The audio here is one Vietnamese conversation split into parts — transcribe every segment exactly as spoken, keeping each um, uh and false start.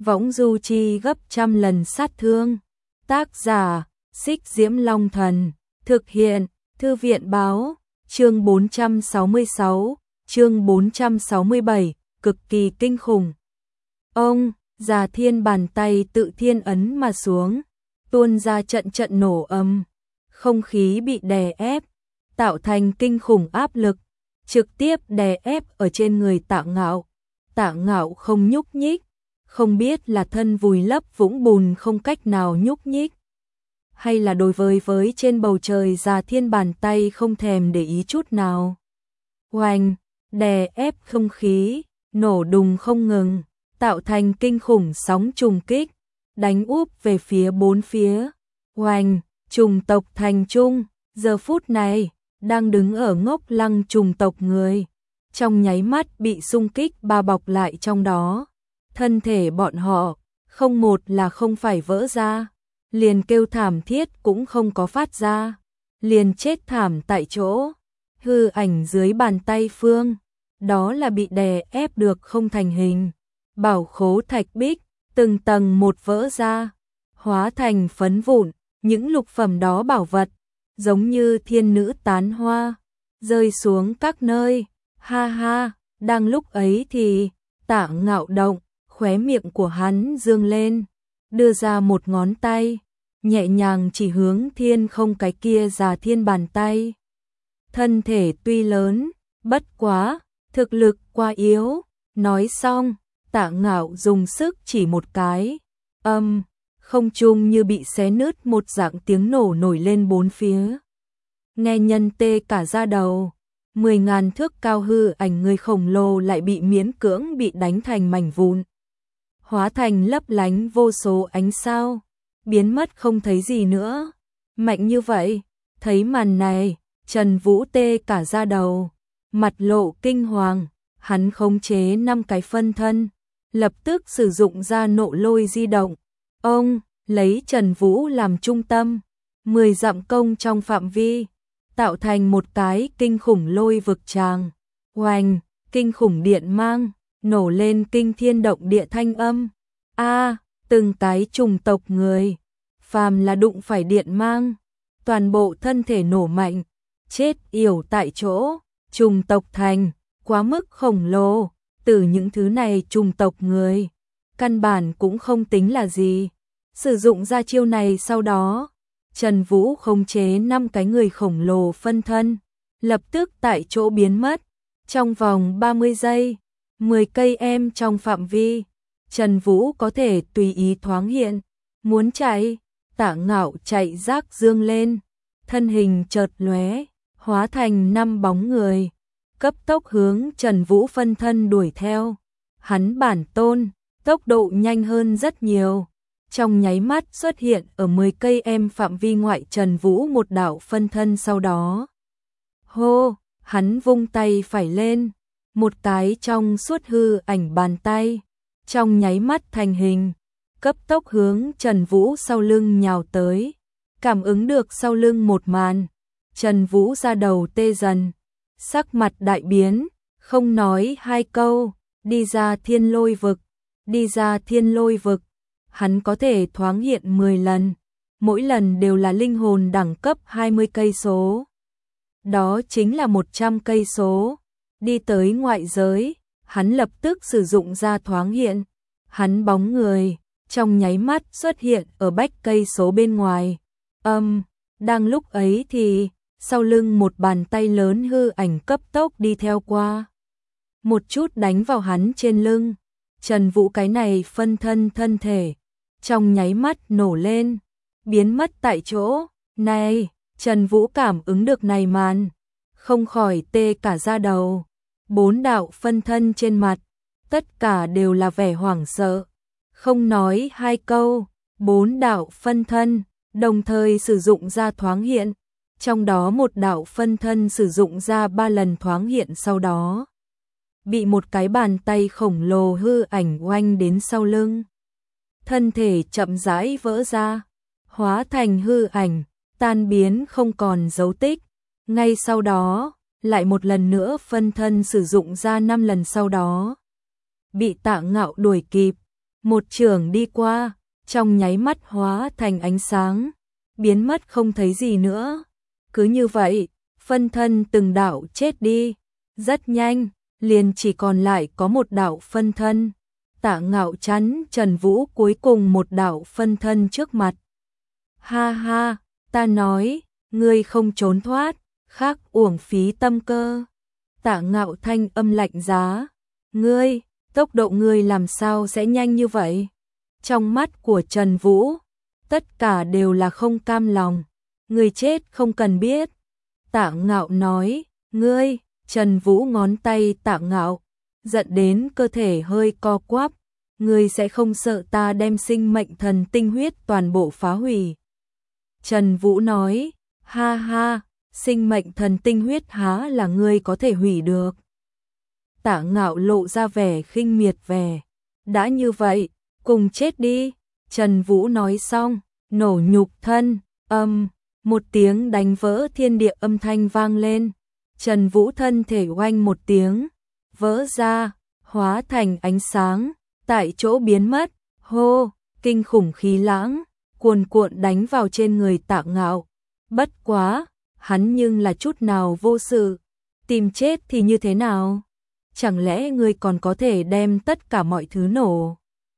võng du chi gấp trăm lần sát thương. Tác giả, Xích Diễm Long Thần, thực hiện, Thư viện Báo, chương bốn trăm sáu mươi sáu, chương bốn trăm sáu mươi bảy, cực kỳ kinh khủng. Ông, Già Thiên bàn tay tự thiên ấn mà xuống, tuôn ra trận trận nổ âm, không khí bị đè ép, tạo thành kinh khủng áp lực, trực tiếp đè ép ở trên người Tạ Ngạo. Tạ Ngạo không nhúc nhích, không biết là thân vùi lấp vũng bùn không cách nào nhúc nhích, hay là đối với với trên bầu trời Già Thiên bàn tay không thèm để ý chút nào. Oanh, đè ép không khí, nổ đùng không ngừng, tạo thành kinh khủng sóng trùng kích, đánh úp về phía bốn phía. Oanh, trùng tộc thành trung, giờ phút này, đang đứng ở Ngốc Lăng trùng tộc người, trong nháy mắt bị xung kích bao bọc lại trong đó. Thân thể bọn họ, không một là không phải vỡ ra, liền kêu thảm thiết cũng không có phát ra, liền chết thảm tại chỗ. Hư ảnh dưới bàn tay Phương, đó là bị đè ép được không thành hình. Bảo khố thạch bích, từng tầng một vỡ ra, hóa thành phấn vụn, những lục phẩm đó bảo vật, giống như thiên nữ tán hoa, rơi xuống các nơi. Ha ha, đang lúc ấy thì, Tạ Ngạo động, khóe miệng của hắn dương lên, đưa ra một ngón tay, nhẹ nhàng chỉ hướng thiên không cái kia Già Thiên bàn tay. Thân thể tuy lớn, bất quá, thực lực quá yếu. Nói xong, Tạ Ngạo dùng sức chỉ một cái, âm, không trung như bị xé nứt một dạng tiếng nổ nổi lên bốn phía. Nghe nhân tê cả da đầu, mười ngàn thước cao hư ảnh người khổng lồ lại bị miễn cưỡng bị đánh thành mảnh vụn, hóa thành lấp lánh vô số ánh sao, biến mất không thấy gì nữa. Mạnh như vậy, thấy màn này, Trần Vũ tê cả da đầu, mặt lộ kinh hoàng, hắn khống chế năm cái phân thân, lập tức sử dụng ra nộ lôi di động. Ông, lấy Trần Vũ làm trung tâm, mười dặm công trong phạm vi, tạo thành một cái kinh khủng lôi vực tràng. Oanh, kinh khủng điện mang, nổ lên kinh thiên động địa thanh âm. A, từng cái trùng tộc người, phàm là đụng phải điện mang, toàn bộ thân thể nổ mạnh, chết yểu tại chỗ. Trùng tộc thành, quá mức khổng lồ, từ những thứ này trùng tộc người, căn bản cũng không tính là gì. Sử dụng ra chiêu này sau đó, Trần Vũ khống chế năm cái người khổng lồ phân thân, lập tức tại chỗ biến mất. Trong vòng ba mươi giây, mười cây em trong phạm vi, Trần Vũ có thể tùy ý thoáng hiện, muốn chạy, Tạ Ngạo chạy rác dương lên, thân hình chợt lóe, hóa thành năm bóng người, cấp tốc hướng Trần Vũ phân thân đuổi theo. Hắn bản tôn, tốc độ nhanh hơn rất nhiều, trong nháy mắt xuất hiện ở mười cây em phạm vi ngoại Trần Vũ một đạo phân thân sau đó. Hô, hắn vung tay phải lên, một cái trong suốt hư ảnh bàn tay, trong nháy mắt thành hình, cấp tốc hướng Trần Vũ sau lưng nhào tới. Cảm ứng được sau lưng một màn, Trần Vũ ra đầu tê dần, sắc mặt đại biến, không nói hai câu, đi ra thiên lôi vực, đi ra thiên lôi vực. Hắn có thể thoáng hiện mười lần, mỗi lần đều là linh hồn đẳng cấp hai mươi cây số. Đó chính là một trăm cây số. Đi tới ngoại giới, hắn lập tức sử dụng ra thoáng hiện, hắn bóng người, trong nháy mắt xuất hiện ở bách cây số bên ngoài. Âm, đang lúc ấy thì, sau lưng một bàn tay lớn hư ảnh cấp tốc đi theo qua. Một chút đánh vào hắn trên lưng, Trần Vũ cái này phân thân thân thể, trong nháy mắt nổ lên, biến mất tại chỗ. Này, Trần Vũ cảm ứng được này màn, không khỏi tê cả da đầu. Bốn đạo phân thân trên mặt, tất cả đều là vẻ hoảng sợ. Không nói hai câu, bốn đạo phân thân đồng thời sử dụng ra thoáng hiện, trong đó một đạo phân thân sử dụng ra ba lần thoáng hiện sau đó bị một cái bàn tay khổng lồ hư ảnh oanh đến sau lưng. Thân thể chậm rãi vỡ ra, hóa thành hư ảnh, tan biến không còn dấu tích. Ngay sau đó, lại một lần nữa phân thân sử dụng ra năm lần sau đó bị Tạ Ngạo đuổi kịp, một chưởng đi qua, trong nháy mắt hóa thành ánh sáng, biến mất không thấy gì nữa. Cứ như vậy, phân thân từng đạo chết đi, rất nhanh, liền chỉ còn lại có một đạo phân thân. Tạ Ngạo chắn Trần Vũ cuối cùng một đạo phân thân trước mặt. Ha ha, ta nói, ngươi không trốn thoát, khác uổng phí tâm cơ. Tạ Ngạo thanh âm lạnh giá, ngươi, tốc độ ngươi làm sao sẽ nhanh như vậy? Trong mắt của Trần Vũ, tất cả đều là không cam lòng. Ngươi chết không cần biết. Tạ Ngạo nói, ngươi, Trần Vũ ngón tay Tạ Ngạo, giận đến cơ thể hơi co quắp. Ngươi sẽ không sợ ta đem sinh mệnh thần tinh huyết toàn bộ phá hủy. Trần Vũ nói, ha ha, sinh mệnh thần tinh huyết há là ngươi có thể hủy được. Tạ Ngạo lộ ra vẻ khinh miệt vẻ. Đã như vậy, cùng chết đi. Trần Vũ nói xong, nổ nhục thân, âm, một tiếng đánh vỡ thiên địa âm thanh vang lên. Trần Vũ thân thể oanh một tiếng, vỡ ra, hóa thành ánh sáng, tại chỗ biến mất. Hô, kinh khủng khí lãng, cuồn cuộn đánh vào trên người Tạ Ngạo. Bất quá, hắn nhưng là chút nào vô sự. Tìm chết thì như thế nào? Chẳng lẽ ngươi còn có thể đem tất cả mọi thứ nổ?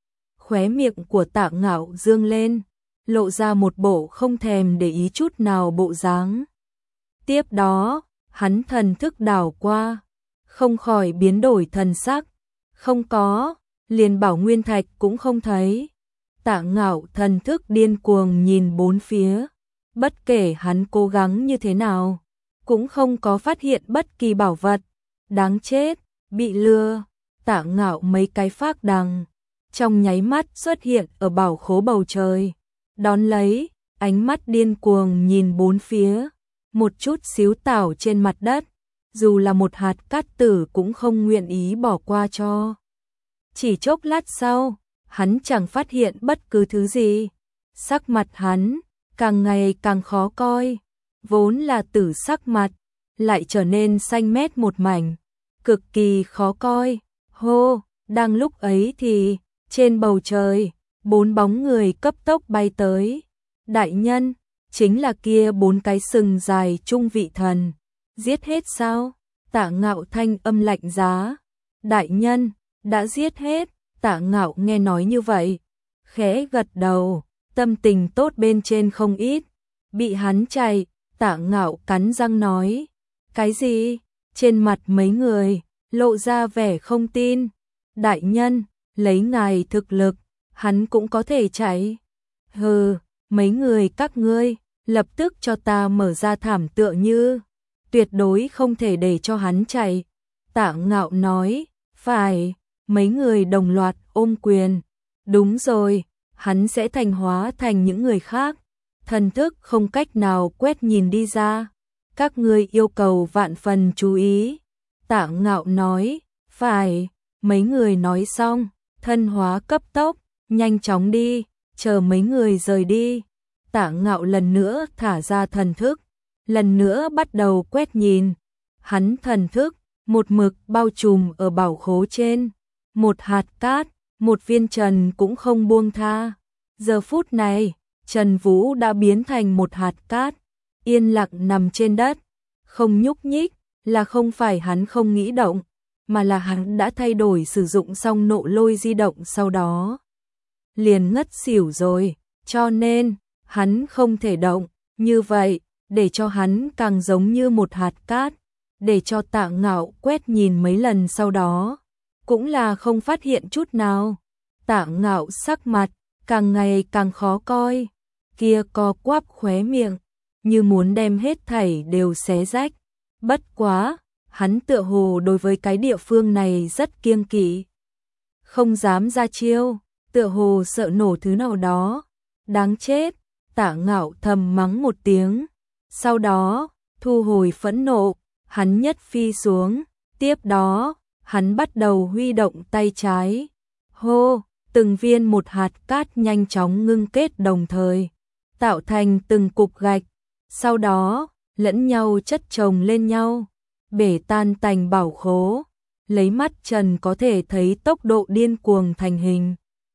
Khóe miệng của Tạ Ngạo dương lên, lộ ra một bộ không thèm để ý chút nào bộ dáng. Tiếp đó, hắn thần thức đảo qua, không khỏi biến đổi thần sắc. Không có, liền bảo nguyên thạch cũng không thấy. Tạ Ngạo thần thức điên cuồng nhìn bốn phía, bất kể hắn cố gắng như thế nào, cũng không có phát hiện bất kỳ bảo vật. Đáng chết, bị lừa. Tạ Ngạo mấy cái phác đằng, trong nháy mắt xuất hiện ở bảo khố bầu trời. Đón lấy, ánh mắt điên cuồng nhìn bốn phía, một chút xíu tảo trên mặt đất, dù là một hạt cát tử cũng không nguyện ý bỏ qua cho. Chỉ chốc lát sau, hắn chẳng phát hiện bất cứ thứ gì. Sắc mặt hắn càng ngày càng khó coi, vốn là tử sắc mặt, lại trở nên xanh mét một mảnh, cực kỳ khó coi. Hô, đang lúc ấy thì, trên bầu trời, bốn bóng người cấp tốc bay tới. Đại nhân, chính là kia bốn cái sừng dài trung vị thần. Giết hết sao? Tạ Ngạo thanh âm lạnh giá. Đại nhân, đã giết hết. Tạ Ngạo nghe nói như vậy, khẽ gật đầu, tâm tình tốt bên trên không ít. Bị hắn chạy, Tạ Ngạo cắn răng nói. Cái gì? Trên mặt mấy người, lộ ra vẻ không tin. Đại nhân, lấy ngài thực lực, hắn cũng có thể chạy. Hừ, mấy người các ngươi, lập tức cho ta mở ra thảm tựa như. Tuyệt đối không thể để cho hắn chạy. Tạ Ngạo nói, phải. Mấy người đồng loạt ôm quyền. Đúng rồi, hắn sẽ thành hóa thành những người khác. Thần thức không cách nào quét nhìn đi ra. Các ngươi yêu cầu vạn phần chú ý. Tạ Ngạo nói, phải. Mấy người nói xong, thân hóa cấp tốc, nhanh chóng đi, chờ mấy người rời đi. Tạ Ngạo lần nữa thả ra thần thức, lần nữa bắt đầu quét nhìn. Hắn thần thức, một mực bao trùm ở bảo khố trên. Một hạt cát, một viên trần cũng không buông tha. Giờ phút này, Trần Vũ đã biến thành một hạt cát, yên lặng nằm trên đất, không nhúc nhích, là không phải hắn không nghĩ động, mà là hắn đã thay đổi sử dụng xong nộ lôi di động sau đó. Liền ngất xỉu rồi, cho nên, hắn không thể động, như vậy, để cho hắn càng giống như một hạt cát, để cho Tạ Ngạo quét nhìn mấy lần sau đó. Cũng là không phát hiện chút nào. Tạ Ngạo sắc mặt càng ngày càng khó coi, kia co quắp khóe miệng, như muốn đem hết thảy đều xé rách. Bất quá, hắn tựa hồ đối với cái địa phương này rất kiêng kỵ, không dám ra chiêu, tựa hồ sợ nổ thứ nào đó. Đáng chết, Tạ Ngạo thầm mắng một tiếng, sau đó thu hồi phẫn nộ, hắn nhất phi xuống, tiếp đó hắn bắt đầu huy động tay trái. Hô, từng viên một hạt cát nhanh chóng ngưng kết đồng thời, tạo thành từng cục gạch, sau đó lẫn nhau chất chồng lên nhau, bể tan tành bảo khố, lấy mắt trần có thể thấy tốc độ điên cuồng thành hình.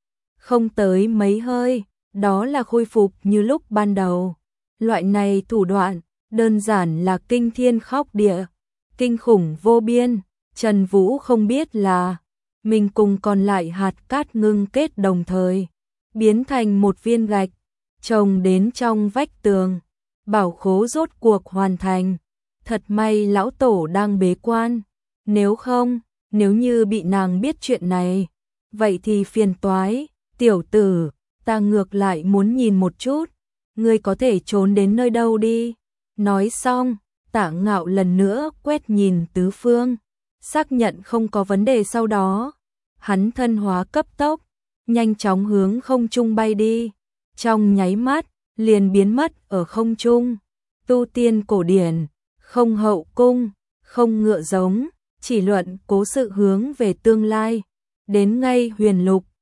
không tới mấy hơi, đó là khôi phục như lúc ban đầu. Loại này thủ đoạn, đơn giản là kinh thiên khóc địa, kinh khủng vô biên. Trần Vũ không biết là mình cùng còn lại hạt cát ngưng kết đồng thời, biến thành một viên gạch, trồng đến trong vách tường. Bảo khố rốt cuộc hoàn thành. Thật may lão tổ đang bế quan, nếu không, nếu như bị nàng biết chuyện này, vậy thì phiền toái. Tiểu tử, ta ngược lại muốn nhìn một chút, ngươi có thể trốn đến nơi đâu đi. Nói xong, Tạ Ngạo lần nữa quét nhìn tứ phương, xác nhận không có vấn đề, sau đó hắn thân hóa cấp tốc, nhanh chóng hướng không trung bay đi, trong nháy mắt liền biến mất ở không trung. Tu tiên cổ điển, không hậu cung, không ngựa giống, chỉ luận cố sự hướng về tương lai, đến ngay huyền lục,